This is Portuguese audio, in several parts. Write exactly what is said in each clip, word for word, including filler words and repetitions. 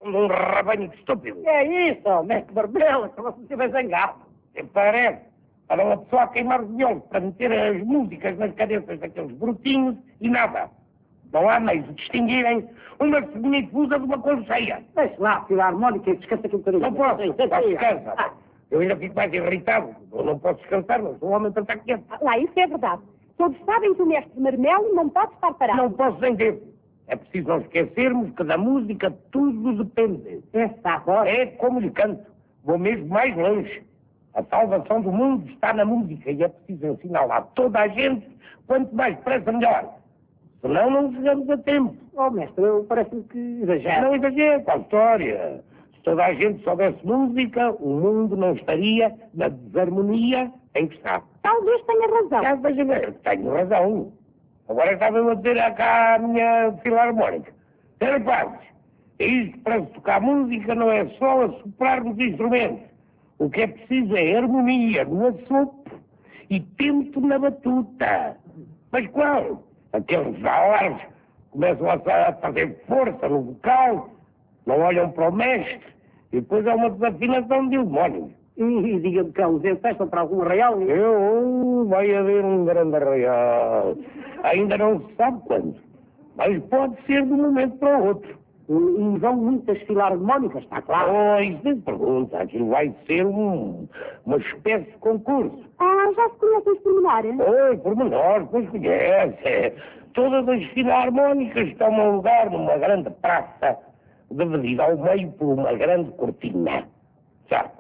um rabanho de estúpido. É isso, mestre Barbela, como se estiver zangado. E parece, para uma pessoa a queimar os violos, para meter as músicas nas cabeças daqueles brutinhos e nada. Não há meios de distinguirem uma seminifusa de uma colcheia. Deixe lá, filarmónica, e descansa aqui um bocadinho. Não posso, não descansa. Ah. Eu ainda fico mais irritado. Eu não posso descansar, não sou um homem para estar quieto. Lá, isso é verdade. Todos sabem que o mestre Marmelo não pode estar parado. Não posso nem devo. É preciso não esquecermos que da música tudo depende. Essa agora é como lhe canto. Vou mesmo mais longe. A salvação do mundo está na música e é preciso ensiná-la a toda a gente, quanto mais depressa melhor. Senão não chegamos a tempo. Oh, mestre, eu parece-me que exagero. Não exagero, qual história? Se toda a gente soubesse música, o mundo não estaria na desarmonia em que está. Talvez tenha razão. Já veja bem, tenho razão. Agora estava a dizer cá a minha filarmónica. Senhor Padres, isto para se tocar música não é só assoprar nos instrumentos. O que é preciso é harmonia no assopro e tempo na batuta. Mas qual? Aqueles alarmes começam a fazer força no vocal, não olham para o mestre, e depois há uma desafinação de demónios. E, e diga-me que eles emprestam para algum arraial? Eu, vai haver um grande arraial. Ainda não se sabe quando, mas pode ser de um momento para o outro. E vão muitas filarmónicas, está claro? Pois, nem pergunta, aquilo vai ser um, uma espécie de concurso. Ah, já se conhecem os pormenores? Oi, pormenores, pois conhece. Todas as filarmónicas estão a lugar numa grande praça, dividida ao meio por uma grande cortina. Sabe?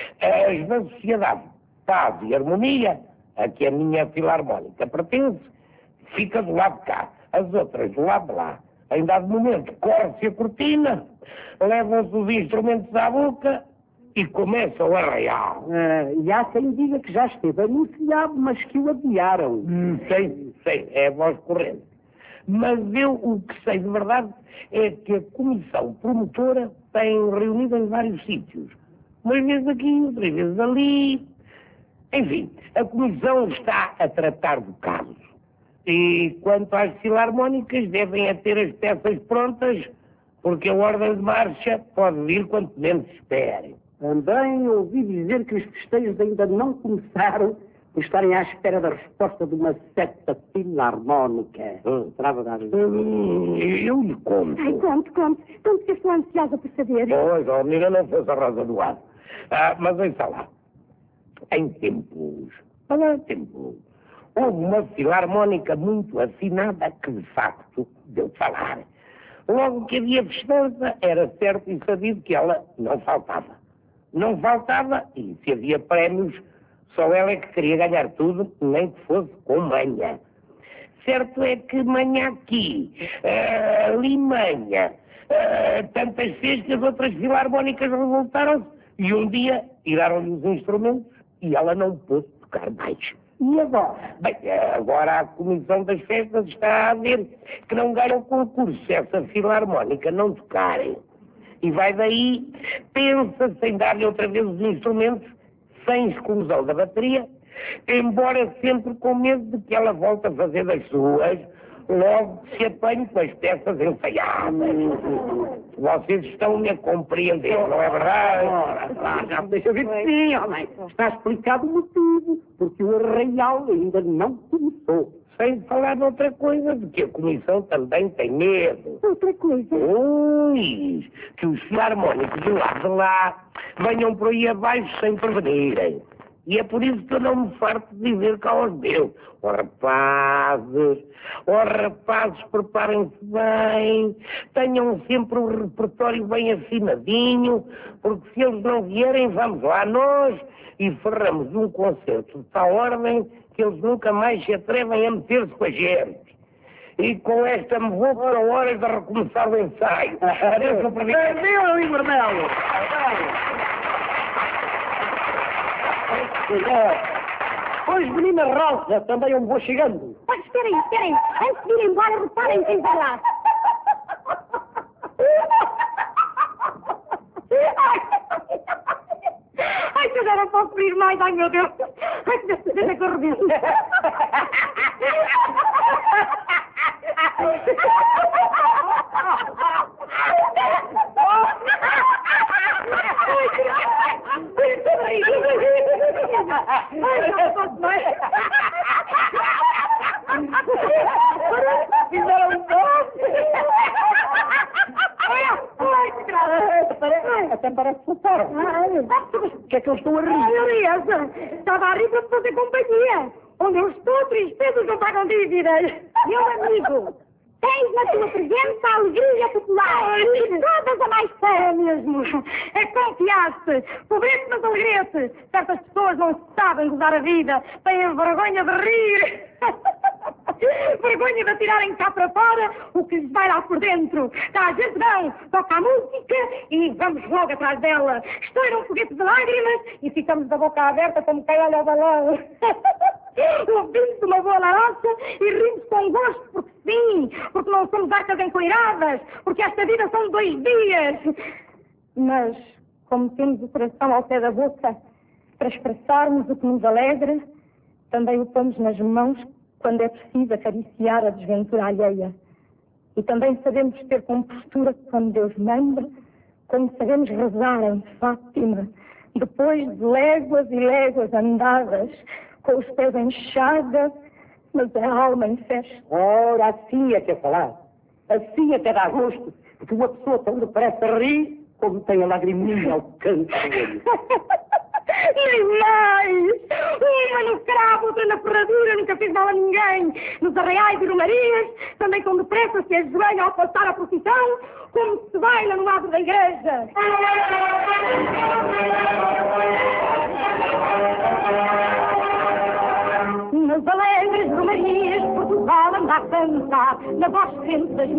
As da Sociedade Paz e Harmonia, a que a minha filarmónica pertence, fica do lado de cá, as outras do lado de lá. Em dado momento, corre-se a cortina, levam-se os instrumentos à boca e começa o arraial. Uh, e há quem diga que já esteve anunciado, mas que o adiaram. Hum, sei, sei, é a voz corrente. Mas eu o que sei de verdade é que a comissão promotora tem reunido em vários sítios. Umas vezes aqui, outras vezes ali. Enfim, a comissão está a tratar do caso. E quanto às filarmónicas, devem a ter as peças prontas, porque a ordem de marcha pode vir quanto menos esperem. Também ouvi dizer que os festejos ainda não começaram por estarem à espera da resposta de uma certa filarmónica. Hum. Será verdade? Hum, eu lhe conto. Ai, conte, conte. Conte que eu estou ansiosa por saber. Pois, ó, menina, não fosse a Rosa do Ar. Ah, mas ouça lá. Em tempos, há tempos, houve uma filarmónica muito afinada que, de facto, deu de falar. Logo que havia festança, era certo e sabido que ela não faltava. Não faltava, e se havia prémios, só ela é que queria ganhar tudo, nem que fosse com manha. Certo é que manha aqui, uh, ali manha, uh, tantas fez que as outras filarmónicas revoltaram-se, e um dia tiraram-lhe os instrumentos e ela não pôde tocar mais. E agora? Bem, agora a Comissão das Festas está a ver que não ganham concurso se essa filarmónica não tocarem. E vai daí, pensa-se em dar-lhe outra vez os instrumentos sem exclusão da bateria, embora sempre com medo de que ela volte a fazer das suas, logo que se apanhe com as peças ensaiadas. Vocês estão-me a compreender, não é verdade? Ora, já me deixa ver que sim, homem. Está explicado o motivo, porque o arraial ainda não começou. Sem falar de outra coisa, de que a Comissão também tem medo. Outra coisa? Ui, que os filarmónicos do lado de lá venham por aí abaixo sem prevenirem. E é por isso que eu não me farto de dizer cá aos meus. Ó rapazes, ó rapazes, preparem-se bem, tenham sempre o repertório bem afinadinho, porque se eles não vierem, vamos lá nós e ferramos um concerto de tal ordem que eles nunca mais se atrevem a meter-se com a gente. E com esta me vou para horas de recomeçar o ensaio. Adeus, meu presidente. Adeus, Luís Marmelo. Pois, menina Rosa, também eu me vou chegando. Mas espera aí, espera aí. Antes de ir embora, reparem quem está lá. Ai, que eu já não posso rir mais. Ai, meu Deus. Ai, que Deus, deixa que eu rebento. Ai, não posso mais. Fizeram um doce. Ai, que graça. Até parece que passaram. O que é que eu estou a rir? Ai, Elias, estava a rir para te fazer companhia. Onde eu estou, tristezas não pagam dívidas. Meu amigo, tens na tua presença a alegria popular. E todas a mais séria mesmo. É que confiaste. Pobrece, mas alegrece. Certas pessoas não sabem gozar a vida. Têm vergonha de rir. Vergonha de atirarem cá para fora o que lhes vai lá por dentro. Cá a gente não. Toca a música e vamos logo atrás dela. Estoura um foguete de lágrimas e ficamos da boca aberta como quem olha o balão. Ouvimos uma boa laroça e rimos com gosto, porque sim, porque não somos arcas encoiradas, porque esta vida são dois dias. Mas, como temos o coração ao pé da boca para expressarmos o que nos alegra, também o pomos nas mãos quando é preciso acariciar a desventura alheia. E também sabemos ter compostura quando Deus manda, como sabemos rezar em Fátima, depois de léguas e léguas andadas, com os pés em chaga, mas a alma em festa. Ora, assim é que é falar. Assim até dá gosto, porque uma pessoa tão depressa ri como tem a lagriminha ao canto do olho. Nem mais! Uma no cravo, outra na ferradura, nunca fiz mal a ninguém. Nos arraiais e romarias, também com depressa se ajoelha ao passar a procissão, como se baila no lado da igreja. Nas alegres romarias, Portugal anda a cantar na voz quente das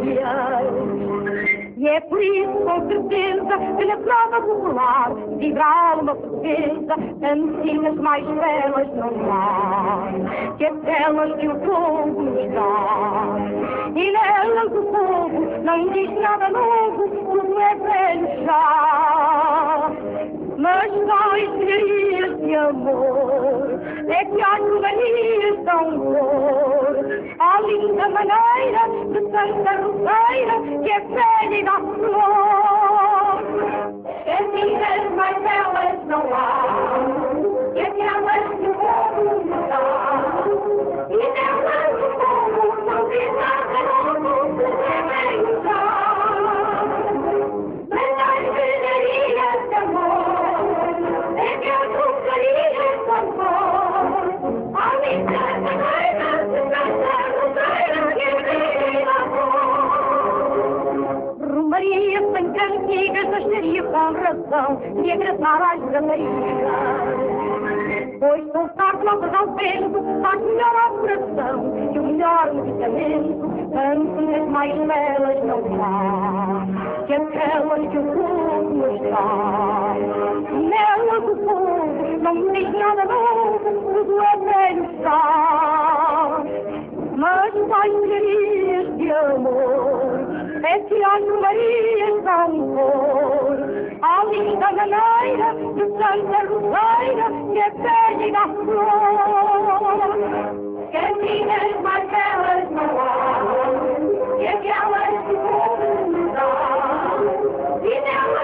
Marias. E é por isso, com certeza, que na prova popular vibra a alma portuguesa, cantigas mais belas não há, que aquelas que o povo nos dá. E nelas o povo não diz nada novo, tudo é velho já. Mas nós, senhorias de amor, é que as romanias dão cor à linda maneira de Santa Roseira, que é velha e dá flor. Cantigas mais belas não há, que aquelas que o povo nos dá. E nelas o povo não diz nada novo, tudo é velho já. Mas nós, senhorias de amor, é que as romanias dão cor à linda maneira de Santa Roseira, que é velha e dá flor. Romaria sem cantigas, bastaria com razão de agradar às ramarias. Pois soltar notas ao vento faz melhor ao coração e o melhor medicamento, cantigas mais belas não há, que aquelas que o povo nos dá. Nelas o povo não diz nada novo, tudo é velho já. Mas vai senhorias de amor, é que as romarias dão cor à linda maneira de Santa Roseira, que é velha e dá flor. Cantigas mais belas não há, que aquelas que o povo nos dá. E nelas